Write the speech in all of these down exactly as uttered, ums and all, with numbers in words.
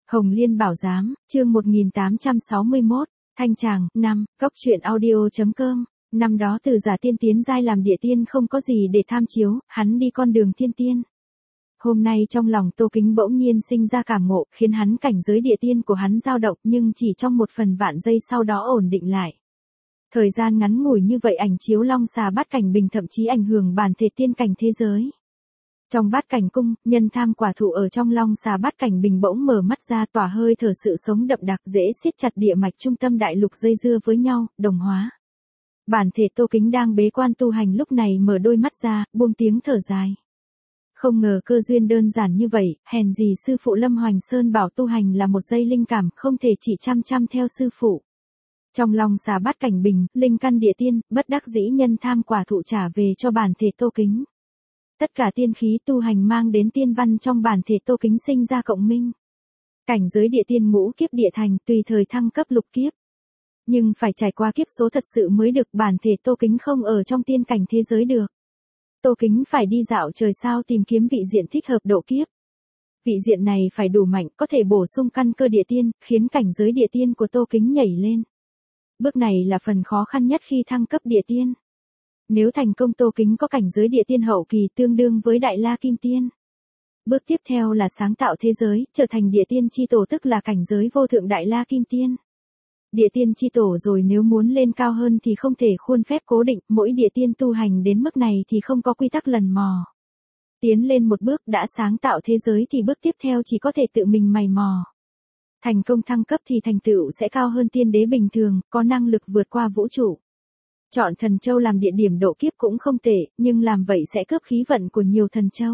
Hồng Liên Bảo Giám, chương một nghìn tám trăm sáu mươi mốt, Thanh Tràng, năm, Cốc truyện audio.com. Năm đó từ giả tiên tiến giai làm địa tiên không có gì để tham chiếu, hắn đi con đường tiên tiên. Hôm nay trong lòng Tô Kính bỗng nhiên sinh ra cảm ngộ, khiến hắn cảnh giới địa tiên của hắn dao động nhưng chỉ trong một phần vạn giây sau đó ổn định lại. Thời gian ngắn ngủi như vậy ảnh chiếu long xà bát cảnh bình thậm chí ảnh hưởng bản thể tiên cảnh thế giới. Trong bát cảnh cung, nhân tham quả thụ ở trong long xà bát cảnh bình bỗng mở mắt ra tỏa hơi thở sự sống đậm đặc dễ siết chặt địa mạch trung tâm đại lục dây dưa với nhau, đồng hóa. Bản thể Tô Kính đang bế quan tu hành lúc này mở đôi mắt ra, buông tiếng thở dài. Không ngờ cơ duyên đơn giản như vậy, hèn gì sư phụ Lâm Hoành Sơn bảo tu hành là một giây linh cảm, không thể chỉ chăm chăm theo sư phụ. Trong long xà bát cảnh bình, linh căn địa tiên, bất đắc dĩ nhân tham quả thụ trả về cho bản thể Tô Kính. Tất cả tiên khí tu hành mang đến tiên văn trong bản thể Tô Kính sinh ra cộng minh. Cảnh giới địa tiên ngũ kiếp địa thành tùy thời thăng cấp lục kiếp. Nhưng phải trải qua kiếp số thật sự mới được, bản thể Tô Kính không ở trong tiên cảnh thế giới được. Tô Kính phải đi dạo trời sao tìm kiếm vị diện thích hợp độ kiếp. Vị diện này phải đủ mạnh, có thể bổ sung căn cơ địa tiên, khiến cảnh giới địa tiên của Tô Kính nhảy lên. Bước này là phần khó khăn nhất khi thăng cấp địa tiên. Nếu thành công Tô Kính có cảnh giới địa tiên hậu kỳ tương đương với Đại La Kim Tiên. Bước tiếp theo là sáng tạo thế giới, trở thành địa tiên chi tổ tức là cảnh giới vô thượng Đại La Kim Tiên. Địa tiên chi tổ rồi nếu muốn lên cao hơn thì không thể khuôn phép cố định, mỗi địa tiên tu hành đến mức này thì không có quy tắc lần mò. Tiến lên một bước đã sáng tạo thế giới thì bước tiếp theo chỉ có thể tự mình mày mò. Thành công thăng cấp thì thành tựu sẽ cao hơn tiên đế bình thường, có năng lực vượt qua vũ trụ. Chọn thần châu làm địa điểm độ kiếp cũng không tệ, nhưng làm vậy sẽ cướp khí vận của nhiều thần châu.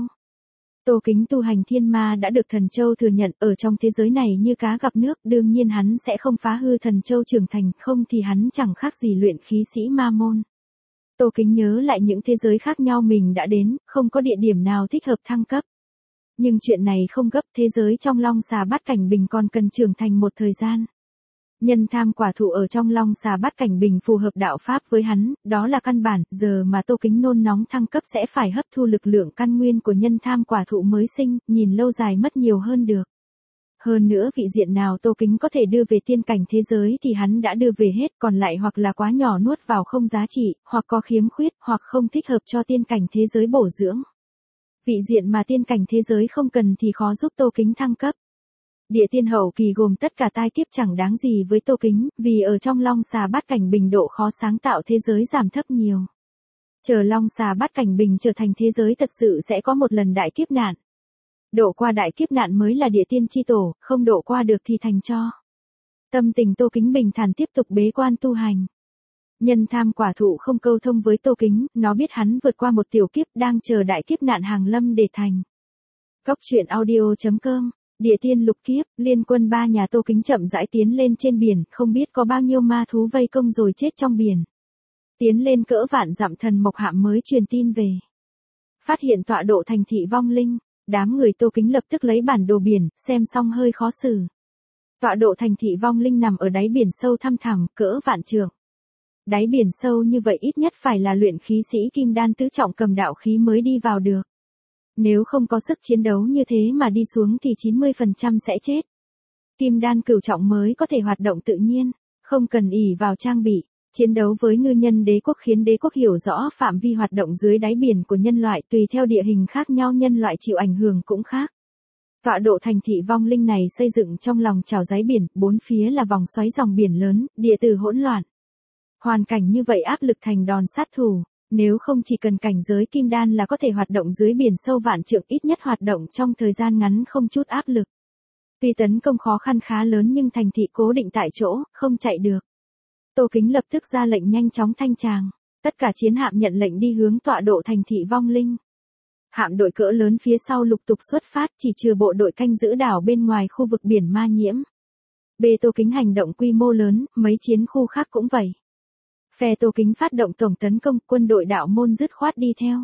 Tô Kính tu hành thiên ma đã được thần châu thừa nhận, ở trong thế giới này như cá gặp nước, đương nhiên hắn sẽ không phá hư thần châu trưởng thành, không thì hắn chẳng khác gì luyện khí sĩ ma môn. Tô Kính nhớ lại những thế giới khác nhau mình đã đến, không có địa điểm nào thích hợp thăng cấp. Nhưng chuyện này không gấp, thế giới trong long xà bát cảnh bình còn cần trưởng thành một thời gian. Nhân tham quả thụ ở trong long xà bát cảnh bình phù hợp đạo pháp với hắn, đó là căn bản, giờ mà Tô Kính nôn nóng thăng cấp sẽ phải hấp thu lực lượng căn nguyên của nhân tham quả thụ mới sinh, nhìn lâu dài mất nhiều hơn được. Hơn nữa vị diện nào Tô Kính có thể đưa về tiên cảnh thế giới thì hắn đã đưa về hết, còn lại hoặc là quá nhỏ nuốt vào không giá trị, hoặc có khiếm khuyết, hoặc không thích hợp cho tiên cảnh thế giới bổ dưỡng. Vị diện mà tiên cảnh thế giới không cần thì khó giúp Tô Kính thăng cấp. Địa tiên hậu kỳ gồm tất cả tai kiếp chẳng đáng gì với Tô Kính, vì ở trong long xà bát cảnh bình độ khó sáng tạo thế giới giảm thấp nhiều. Chờ long xà bát cảnh bình trở thành thế giới thật sự sẽ có một lần đại kiếp nạn. Độ qua đại kiếp nạn mới là địa tiên chi tổ, không độ qua được thì thành tro. Tâm tình Tô Kính bình thản tiếp tục bế quan tu hành. Nhân tham quả thụ không câu thông với Tô Kính, nó biết hắn vượt qua một tiểu kiếp đang chờ đại kiếp nạn hàng lâm để thành. Cốc truyện audio.com. Địa tiên lục kiếp, liên quân ba nhà Tô Kính chậm rãi tiến lên trên biển, không biết có bao nhiêu ma thú vây công rồi chết trong biển. Tiến lên cỡ vạn dặm thần mộc hạm mới truyền tin về. Phát hiện tọa độ thành thị vong linh, đám người Tô Kính lập tức lấy bản đồ biển, xem xong hơi khó xử. Tọa độ thành thị vong linh nằm ở đáy biển sâu thăm thẳm, cỡ vạn trượng. Đáy biển sâu như vậy ít nhất phải là luyện khí sĩ kim đan tứ trọng cầm đạo khí mới đi vào được. Nếu không có sức chiến đấu như thế mà đi xuống thì chín mươi phần trăm sẽ chết. Kim đan cửu trọng mới có thể hoạt động tự nhiên, không cần ỷ vào trang bị. Chiến đấu với ngư nhân đế quốc khiến đế quốc hiểu rõ phạm vi hoạt động dưới đáy biển của nhân loại, tùy theo địa hình khác nhau nhân loại chịu ảnh hưởng cũng khác. Tọa độ thành thị vong linh này xây dựng trong lòng chảo đáy biển, bốn phía là vòng xoáy dòng biển lớn, địa từ hỗn loạn. Hoàn cảnh như vậy áp lực thành đòn sát thủ. Nếu không chỉ cần cảnh giới kim đan là có thể hoạt động dưới biển sâu vạn trượng, ít nhất hoạt động trong thời gian ngắn không chút áp lực. Tuy tấn công khó khăn khá lớn nhưng thành thị cố định tại chỗ, không chạy được. Tô Kính lập tức ra lệnh nhanh chóng thanh tràng. Tất cả chiến hạm nhận lệnh đi hướng tọa độ thành thị vong linh. Hạm đội cỡ lớn phía sau lục tục xuất phát, chỉ trừ bộ đội canh giữ đảo bên ngoài khu vực biển ma nhiễm. B Tô Kính hành động quy mô lớn, mấy chiến khu khác cũng vậy. Phe Tô Kính phát động tổng tấn công, quân đội đạo môn dứt khoát đi theo.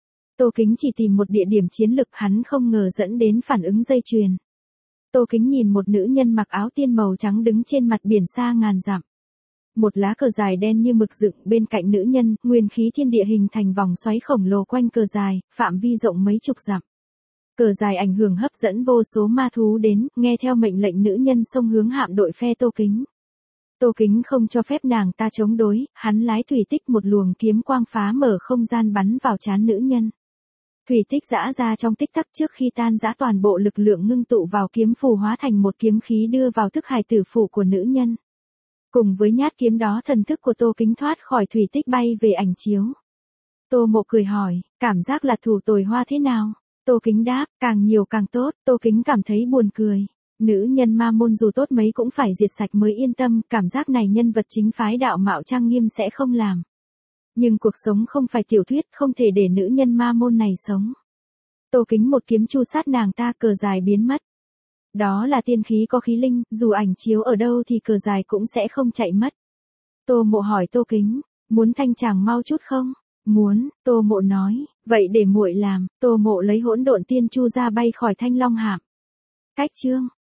Tô Kính chỉ tìm một địa điểm chiến lực, hắn không ngờ dẫn đến phản ứng dây chuyền. Tô Kính nhìn một nữ nhân mặc áo tiên màu trắng đứng trên mặt biển xa ngàn dặm. Một lá cờ dài đen như mực dựng bên cạnh nữ nhân, nguyên khí thiên địa hình thành vòng xoáy khổng lồ quanh cờ dài, phạm vi rộng mấy chục dặm. Cờ dài ảnh hưởng hấp dẫn vô số ma thú đến, nghe theo mệnh lệnh nữ nhân xông hướng hạm đội phe Tô Kính. Tô Kính không cho phép nàng ta chống đối, hắn lái thủy tích một luồng kiếm quang phá mở không gian bắn vào trán nữ nhân. Thủy tích giã ra trong tích tắc trước khi tan rã toàn bộ lực lượng ngưng tụ vào kiếm phù hóa thành một kiếm khí đưa vào thức hài tử phủ của nữ nhân. Cùng với nhát kiếm đó thần thức của Tô Kính thoát khỏi thủy tích bay về ảnh chiếu. Tô Mộ cười hỏi, cảm giác là thủ tồi hoa thế nào? Tô Kính đáp, càng nhiều càng tốt. Tô Kính cảm thấy buồn cười. Nữ nhân ma môn dù tốt mấy cũng phải diệt sạch mới yên tâm, cảm giác này nhân vật chính phái đạo mạo trang nghiêm sẽ không làm. Nhưng cuộc sống không phải tiểu thuyết, không thể để nữ nhân ma môn này sống. Tô Kính một kiếm chu sát nàng ta, cờ dài biến mất. Đó là tiên khí có khí linh, dù ảnh chiếu ở đâu thì cờ dài cũng sẽ không chạy mất. Tô Mộ hỏi Tô Kính, muốn thanh chàng mau chút không? Muốn. Tô Mộ nói, vậy để muội làm. Tô Mộ lấy hỗn độn tiên chu ra bay khỏi thanh long hạm. Cách chương